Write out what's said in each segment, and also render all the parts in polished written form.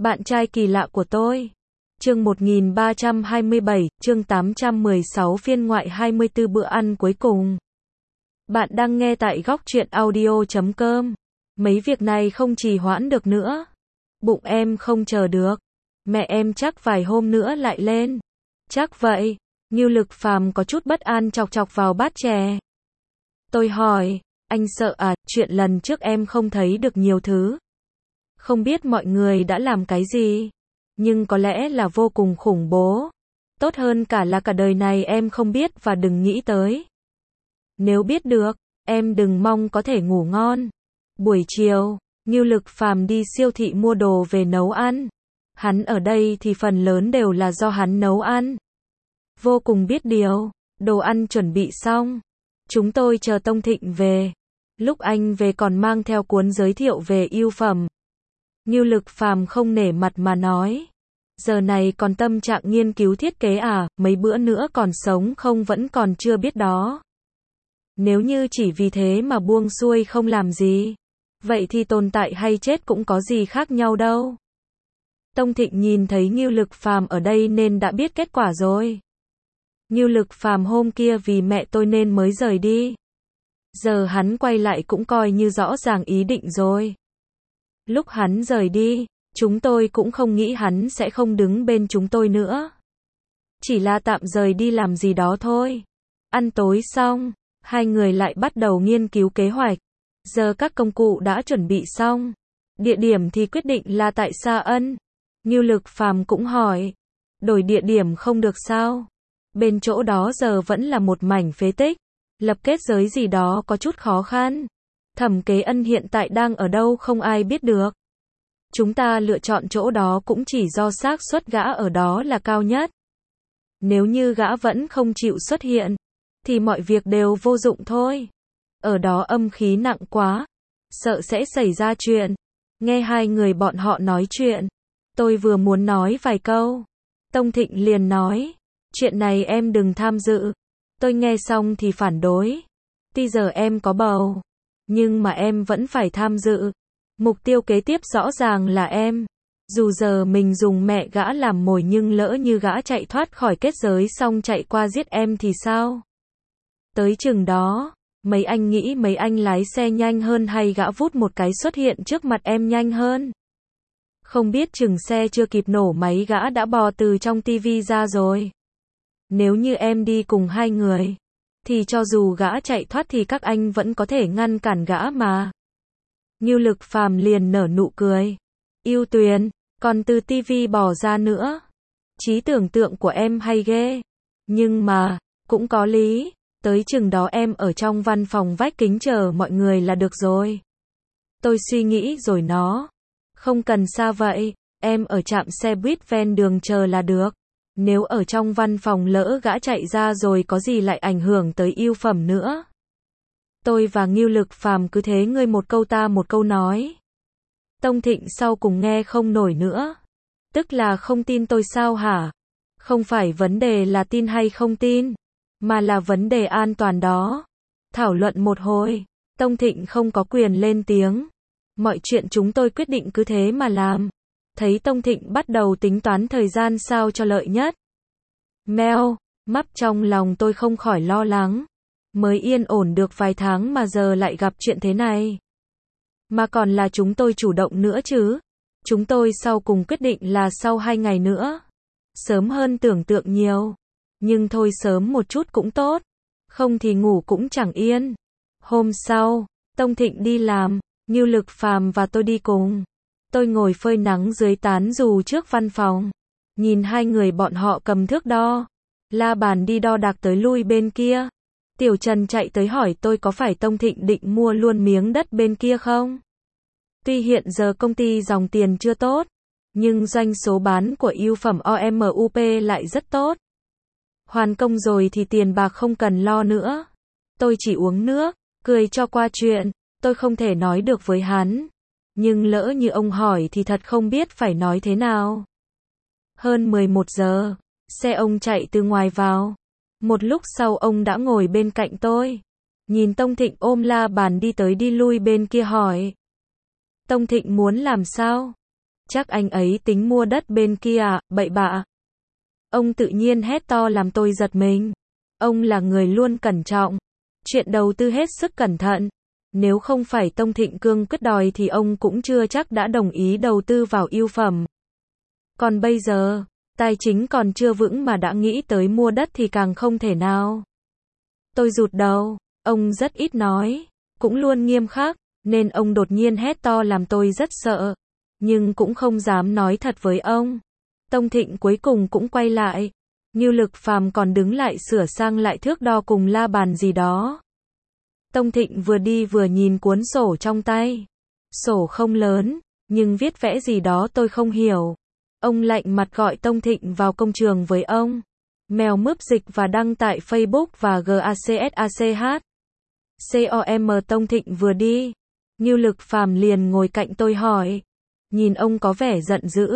Bạn trai kỳ lạ của tôi. Chương 1327, chương 816 phiên ngoại 24 bữa ăn cuối cùng. Bạn đang nghe tại góc truyện audio.com. Mấy việc này không trì hoãn được nữa. Bụng em không chờ được. Mẹ em chắc vài hôm nữa lại lên. Chắc vậy. Ngưu Lực Phàm có chút bất an chọc chọc vào bát chè. Tôi hỏi, anh sợ à, chuyện lần trước em không thấy được nhiều thứ. Không biết mọi người đã làm cái gì, nhưng có lẽ là vô cùng khủng bố. Tốt hơn cả là cả đời này em không biết và đừng nghĩ tới. Nếu biết được, em đừng mong có thể ngủ ngon. Buổi chiều, Ngưu Lực Phàm đi siêu thị mua đồ về nấu ăn. Hắn ở đây thì phần lớn đều là do hắn nấu ăn. Vô cùng biết điều, đồ ăn chuẩn bị xong. Chúng tôi chờ Tông Thịnh về. Lúc anh về còn mang theo cuốn giới thiệu về ưu phẩm. Ngưu Lực Phàm không nể mặt mà nói. Giờ này còn tâm trạng nghiên cứu thiết kế à, mấy bữa nữa còn sống không vẫn còn chưa biết đó. Nếu như chỉ vì thế mà buông xuôi không làm gì, vậy thì tồn tại hay chết cũng có gì khác nhau đâu. Tông Thịnh nhìn thấy Ngưu Lực Phàm ở đây nên đã biết kết quả rồi. Ngưu Lực Phàm hôm kia vì mẹ tôi nên mới rời đi. Giờ hắn quay lại cũng coi như rõ ràng ý định rồi. Lúc hắn rời đi, chúng tôi cũng không nghĩ hắn sẽ không đứng bên chúng tôi nữa. Chỉ là tạm rời đi làm gì đó thôi. Ăn tối xong, hai người lại bắt đầu nghiên cứu kế hoạch. Giờ các công cụ đã chuẩn bị xong. Địa điểm thì quyết định là tại Sa Ân. Ngưu Lực Phàm cũng hỏi, đổi địa điểm không được sao? Bên chỗ đó giờ vẫn là một mảnh phế tích. Lập kết giới gì đó có chút khó khăn. Thẩm Kế Ân hiện tại đang ở đâu không ai biết được. Chúng ta lựa chọn chỗ đó cũng chỉ do xác suất gã ở đó là cao nhất. Nếu như gã vẫn không chịu xuất hiện, thì mọi việc đều vô dụng thôi. Ở đó âm khí nặng quá, sợ sẽ xảy ra chuyện. Nghe hai người bọn họ nói chuyện, tôi vừa muốn nói vài câu. Tông Thịnh liền nói, chuyện này em đừng tham dự. Tôi nghe xong thì phản đối. Tuy giờ em có bầu, nhưng mà em vẫn phải tham dự. Mục tiêu kế tiếp rõ ràng là em. Dù giờ mình dùng mẹ gã làm mồi nhưng lỡ như gã chạy thoát khỏi kết giới xong chạy qua giết em thì sao? Tới chừng đó, mấy anh nghĩ mấy anh lái xe nhanh hơn hay gã vút một cái xuất hiện trước mặt em nhanh hơn? Không biết chừng xe chưa kịp nổ máy gã đã bò từ trong tivi ra rồi. Nếu như em đi cùng hai người, thì cho dù gã chạy thoát thì các anh vẫn có thể ngăn cản gã mà. Ngưu Lực Phàm liền nở nụ cười. Yêu Tuyền, còn từ tivi bỏ ra nữa. Trí tưởng tượng của em hay ghê. Nhưng mà, cũng có lý. Tới chừng đó em ở trong văn phòng vách kính chờ mọi người là được rồi. Tôi suy nghĩ rồi nó. Không cần xa vậy, em ở trạm xe buýt ven đường chờ là được. Nếu ở trong văn phòng lỡ gã chạy ra rồi có gì lại ảnh hưởng tới ưu phẩm nữa. Tôi và Ngưu Lực Phàm cứ thế ngươi một câu ta một câu nói. Tông Thịnh sau cùng nghe không nổi nữa. Tức là không tin tôi sao hả? Không phải vấn đề là tin hay không tin, mà là vấn đề an toàn đó. Thảo luận một hồi, Tông Thịnh không có quyền lên tiếng. Mọi chuyện chúng tôi quyết định cứ thế mà làm. Thấy Tông Thịnh bắt đầu tính toán thời gian sao cho lợi nhất. Mèo, mắp trong lòng tôi không khỏi lo lắng. Mới yên ổn được vài tháng mà giờ lại gặp chuyện thế này. Mà còn là chúng tôi chủ động nữa chứ. Chúng tôi sau cùng quyết định là sau 2 ngày nữa. Sớm hơn tưởng tượng nhiều. Nhưng thôi sớm một chút cũng tốt. Không thì ngủ cũng chẳng yên. Hôm sau, Tông Thịnh đi làm, Ngưu Lực Phàm và tôi đi cùng. Tôi ngồi phơi nắng dưới tán dù trước văn phòng. Nhìn hai người bọn họ cầm thước đo. La bàn đi đo đạc tới lui bên kia. Tiểu Trần chạy tới hỏi tôi có phải Tông Thịnh định mua luôn miếng đất bên kia không? Tuy hiện giờ công ty dòng tiền chưa tốt, nhưng doanh số bán của ưu phẩm OMUP lại rất tốt. Hoàn công rồi thì tiền bạc không cần lo nữa. Tôi chỉ uống nước, cười cho qua chuyện. Tôi không thể nói được với hắn. Nhưng lỡ như ông hỏi thì thật không biết phải nói thế nào. Hơn 11 giờ, xe ông chạy từ ngoài vào. Một lúc sau ông đã ngồi bên cạnh tôi. Nhìn Tông Thịnh ôm la bàn đi tới đi lui bên kia hỏi. Tông Thịnh muốn làm sao? Chắc anh ấy tính mua đất bên kia à, bậy bạ. Ông tự nhiên hét to làm tôi giật mình. Ông là người luôn cẩn trọng. Chuyện đầu tư hết sức cẩn thận. Nếu không phải Tông Thịnh cương quyết đòi thì ông cũng chưa chắc đã đồng ý đầu tư vào ưu phẩm. Còn bây giờ, tài chính còn chưa vững mà đã nghĩ tới mua đất thì càng không thể nào. Tôi rụt đầu, ông rất ít nói, cũng luôn nghiêm khắc, nên ông đột nhiên hét to làm tôi rất sợ, nhưng cũng không dám nói thật với ông. Tông Thịnh cuối cùng cũng quay lại, Ngưu Lực Phàm còn đứng lại sửa sang lại thước đo cùng la bàn gì đó. Tông Thịnh vừa đi vừa nhìn cuốn sổ trong tay. Sổ không lớn, nhưng viết vẽ gì đó tôi không hiểu. Ông lạnh mặt gọi Tông Thịnh vào công trường với ông. Mèo mướp dịch và đăng tại Facebook và GACSACH. COM Tông Thịnh vừa đi. Ngưu Lực Phàm liền ngồi cạnh tôi hỏi. Nhìn ông có vẻ giận dữ.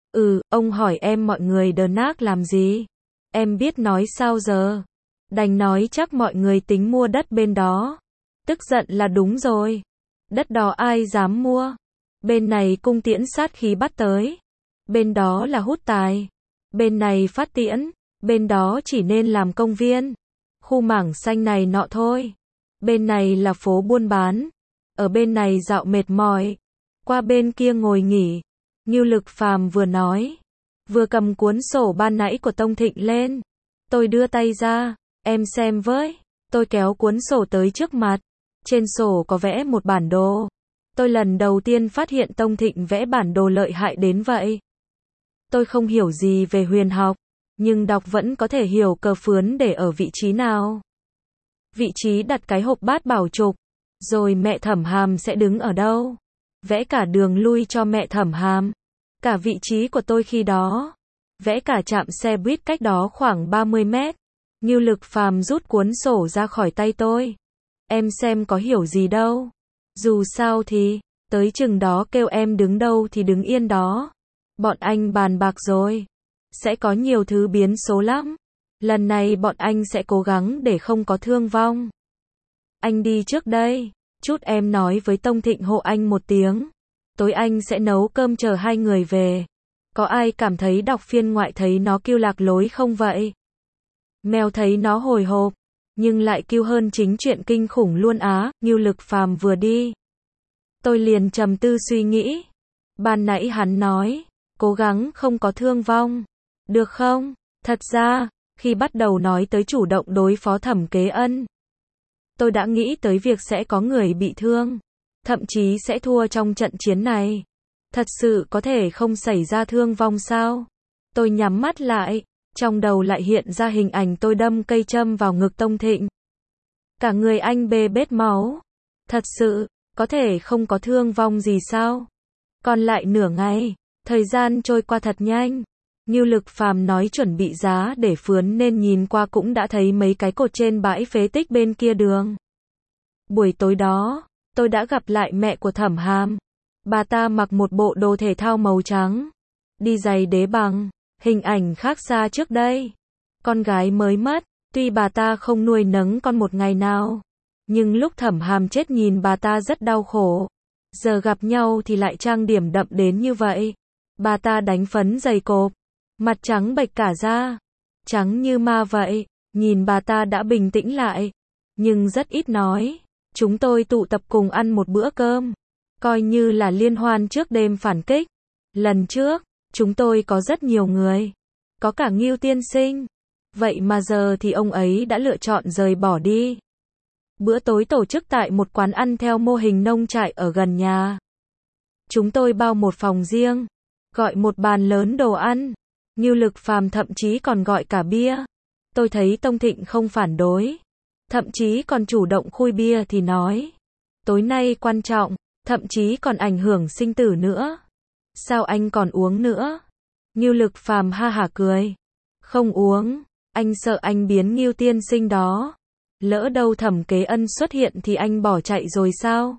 Ông hỏi em mọi người đờ nác làm gì? Em biết nói sao giờ? Đành nói chắc mọi người tính mua đất bên đó. Tức giận là đúng rồi. Đất đó ai dám mua? Bên này cung tiễn sát khí bắt tới. Bên đó là hút tài. Bên này phát tiễn. Bên đó chỉ nên làm công viên. Khu mảng xanh này nọ thôi. Bên này là phố buôn bán. Ở bên này dạo mệt mỏi. Qua bên kia ngồi nghỉ. Ngưu Lực Phàm vừa nói. Vừa cầm cuốn sổ ban nãy của Tông Thịnh lên. Tôi đưa tay ra. Em xem với. Tôi kéo cuốn sổ tới trước mặt. Trên sổ có vẽ một bản đồ. Tôi lần đầu tiên phát hiện Tông Thịnh vẽ bản đồ lợi hại đến vậy. Tôi không hiểu gì về huyền học, nhưng đọc vẫn có thể hiểu cờ phướn để ở vị trí nào. Vị trí đặt cái hộp bát bảo trục. Rồi mẹ Thẩm Hàm sẽ đứng ở đâu. Vẽ cả đường lui cho mẹ Thẩm Hàm. Cả vị trí của tôi khi đó. Vẽ cả trạm xe buýt cách đó khoảng 30 mét. Ngưu Lực Phàm rút cuốn sổ ra khỏi tay tôi. Em xem có hiểu gì đâu. Dù sao thì, tới chừng đó kêu em đứng đâu thì đứng yên đó. Bọn anh bàn bạc rồi. Sẽ có nhiều thứ biến số lắm. Lần này bọn anh sẽ cố gắng để không có thương vong. Anh đi trước đây. Chút em nói với Tông Thịnh hộ anh một tiếng. Tối anh sẽ nấu cơm chờ hai người về. Có ai cảm thấy đọc phiên ngoại thấy nó kiêu lạc lối không vậy? Mèo thấy nó hồi hộp, nhưng lại kiêu hơn chính chuyện kinh khủng luôn á. Ngưu Lực Phàm vừa đi. Tôi liền trầm tư suy nghĩ. Ban nãy hắn nói, cố gắng không có thương vong. Được không? Thật ra, khi bắt đầu nói tới chủ động đối phó Thẩm Kế Ân, tôi đã nghĩ tới việc sẽ có người bị thương. Thậm chí sẽ thua trong trận chiến này. Thật sự có thể không xảy ra thương vong sao? Tôi nhắm mắt lại. Trong đầu lại hiện ra hình ảnh tôi đâm cây châm vào ngực Tông Thịnh. Cả người anh bê bết máu. Thật sự, có thể không có thương vong gì sao? Còn lại nửa ngày, thời gian trôi qua thật nhanh. Ngưu Lực Phàm nói chuẩn bị giá để phướn nên nhìn qua cũng đã thấy mấy cái cột trên bãi phế tích bên kia đường. Buổi tối đó, tôi đã gặp lại mẹ của Thẩm Hàm. Bà ta mặc một bộ đồ thể thao màu trắng, đi giày đế bằng. Hình ảnh khác xa trước đây. Con gái mới mất, tuy bà ta không nuôi nấng con một ngày nào, nhưng lúc Thẩm Hàm chết nhìn bà ta rất đau khổ. Giờ gặp nhau thì lại trang điểm đậm đến như vậy. Bà ta đánh phấn dày cộp, mặt trắng bệch cả da, trắng như ma vậy. Nhìn bà ta đã bình tĩnh lại, nhưng rất ít nói. Chúng tôi tụ tập cùng ăn một bữa cơm, coi như là liên hoan trước đêm phản kích. Lần trước, chúng tôi có rất nhiều người, có cả Ngưu tiên sinh. Vậy mà giờ thì ông ấy đã lựa chọn rời bỏ đi. Bữa tối tổ chức tại một quán ăn theo mô hình nông trại ở gần nhà. Chúng tôi bao một phòng riêng, gọi một bàn lớn đồ ăn. Ngưu Lực Phàm thậm chí còn gọi cả bia. Tôi thấy Tông Thịnh không phản đối, thậm chí còn chủ động khui bia thì nói. Tối nay quan trọng, thậm chí còn ảnh hưởng sinh tử nữa. Sao anh còn uống nữa? Ngưu Lực Phàm ha hả cười. Không uống, anh sợ anh biến Ngưu tiên sinh đó. Lỡ đâu Thẩm Kế Ân xuất hiện thì anh bỏ chạy rồi sao?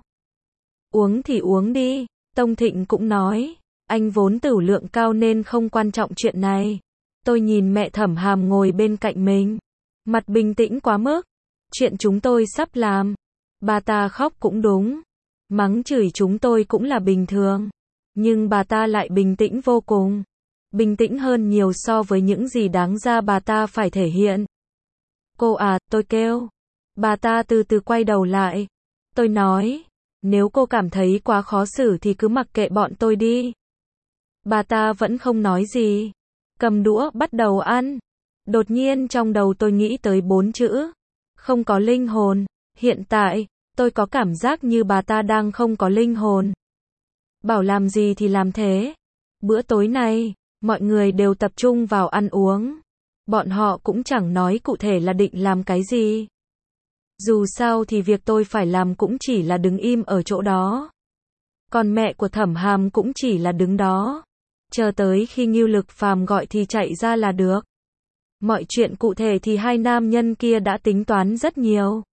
Uống thì uống đi. Tông Thịnh cũng nói. Anh vốn tửu lượng cao nên không quan trọng chuyện này. Tôi nhìn mẹ Thẩm Hàm ngồi bên cạnh mình. Mặt bình tĩnh quá mức. Chuyện chúng tôi sắp làm. Bà ta khóc cũng đúng. Mắng chửi chúng tôi cũng là bình thường. Nhưng bà ta lại bình tĩnh vô cùng. Bình tĩnh hơn nhiều so với những gì đáng ra bà ta phải thể hiện. Cô à, tôi kêu. Bà ta từ từ quay đầu lại. Tôi nói, nếu cô cảm thấy quá khó xử thì cứ mặc kệ bọn tôi đi. Bà ta vẫn không nói gì. Cầm đũa bắt đầu ăn. Đột nhiên trong đầu tôi nghĩ tới 4 chữ. Không có linh hồn. Hiện tại, tôi có cảm giác như bà ta đang không có linh hồn. Bảo làm gì thì làm thế. Bữa tối này, mọi người đều tập trung vào ăn uống. Bọn họ cũng chẳng nói cụ thể là định làm cái gì. Dù sao thì việc tôi phải làm cũng chỉ là đứng im ở chỗ đó. Còn mẹ của Thẩm Hàm cũng chỉ là đứng đó. Chờ tới khi Ngưu Lực Phàm gọi thì chạy ra là được. Mọi chuyện cụ thể thì hai nam nhân kia đã tính toán rất nhiều.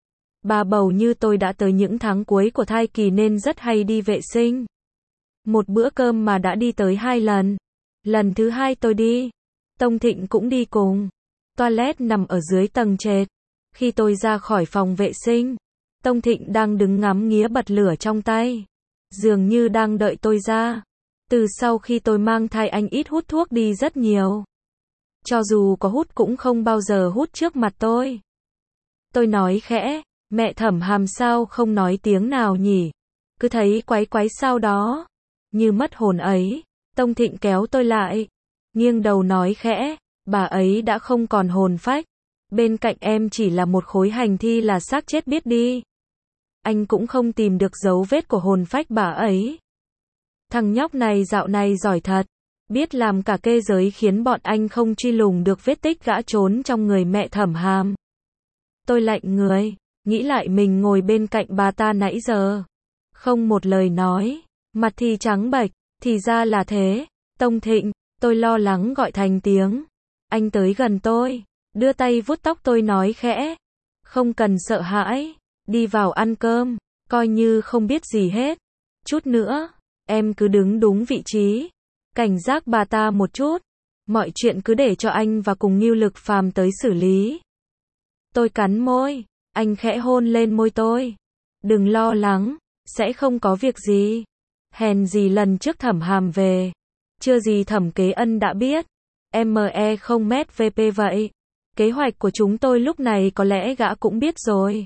Bà bầu như tôi đã tới những tháng cuối của thai kỳ nên rất hay đi vệ sinh. Một bữa cơm mà đã đi tới 2 lần. Lần thứ 2 tôi đi. Tông Thịnh cũng đi cùng. Toilet nằm ở dưới tầng trệt. Khi tôi ra khỏi phòng vệ sinh, Tông Thịnh đang đứng ngắm nghía bật lửa trong tay. Dường như đang đợi tôi ra. Từ sau khi tôi mang thai anh ít hút thuốc đi rất nhiều. Cho dù có hút cũng không bao giờ hút trước mặt tôi. Tôi nói khẽ, mẹ Thẩm Hàm sao không nói tiếng nào nhỉ? Cứ thấy quái quái sao đó. Như mất hồn ấy. Tông Thịnh kéo tôi lại. Nghiêng đầu nói khẽ, bà ấy đã không còn hồn phách. Bên cạnh em chỉ là một khối hành thi là xác chết biết đi. Anh cũng không tìm được dấu vết của hồn phách bà ấy. Thằng nhóc này dạo này giỏi thật. Biết làm cả kê giới khiến bọn anh không truy lùng được vết tích gã trốn trong người mẹ Thẩm Hàm. Tôi lạnh người, nghĩ lại mình ngồi bên cạnh bà ta nãy giờ. Không một lời nói, mặt thì trắng bệch, thì ra là thế. Tông Thịnh, tôi lo lắng gọi thành tiếng. Anh tới gần tôi, đưa tay vuốt tóc tôi nói khẽ. Không cần sợ hãi, đi vào ăn cơm, coi như không biết gì hết. Chút nữa, em cứ đứng đúng vị trí. Cảnh giác bà ta một chút. Mọi chuyện cứ để cho anh và cùng Ngưu Lực Phàm tới xử lý. Tôi cắn môi, anh khẽ hôn lên môi tôi. Đừng lo lắng, sẽ không có việc gì. Hèn gì lần trước Thẩm Hàm về. Chưa gì Thẩm Kế Ân đã biết. ME không mét VP vậy. Kế hoạch của chúng tôi lúc này có lẽ gã cũng biết rồi.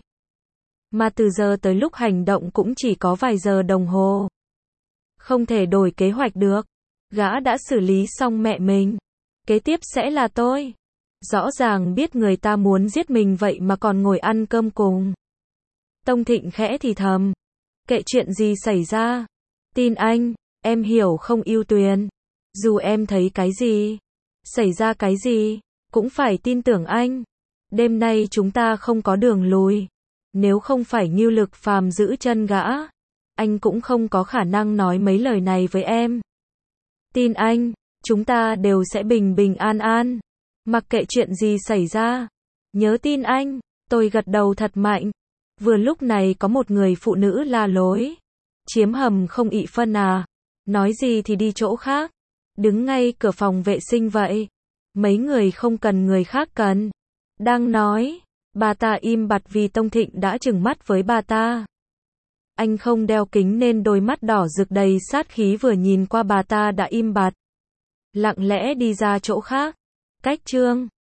Mà từ giờ tới lúc hành động cũng chỉ có vài giờ đồng hồ. Không thể đổi kế hoạch được. Gã đã xử lý xong mẹ mình. Kế tiếp sẽ là tôi. Rõ ràng biết người ta muốn giết mình vậy mà còn ngồi ăn cơm cùng. Tông Thịnh khẽ thì thầm. Kệ chuyện gì xảy ra. Tin anh, em hiểu không Ưu Tuyền. Dù em thấy cái gì, xảy ra cái gì, cũng phải tin tưởng anh. Đêm nay chúng ta không có đường lùi. Nếu không phải Ngưu Lực Phàm giữ chân gã, anh cũng không có khả năng nói mấy lời này với em. Tin anh, chúng ta đều sẽ bình bình an an. Mặc kệ chuyện gì xảy ra. Nhớ tin anh, tôi gật đầu thật mạnh. Vừa lúc này có một người phụ nữ la lối. Chiếm hầm không ị phân à? Nói gì thì đi chỗ khác. Đứng ngay cửa phòng vệ sinh vậy. Mấy người không cần người khác cần. Đang nói, bà ta im bặt vì Tông Thịnh đã trừng mắt với bà ta. Anh không đeo kính nên đôi mắt đỏ rực đầy sát khí vừa nhìn qua bà ta đã im bặt. Lặng lẽ đi ra chỗ khác. Cách chương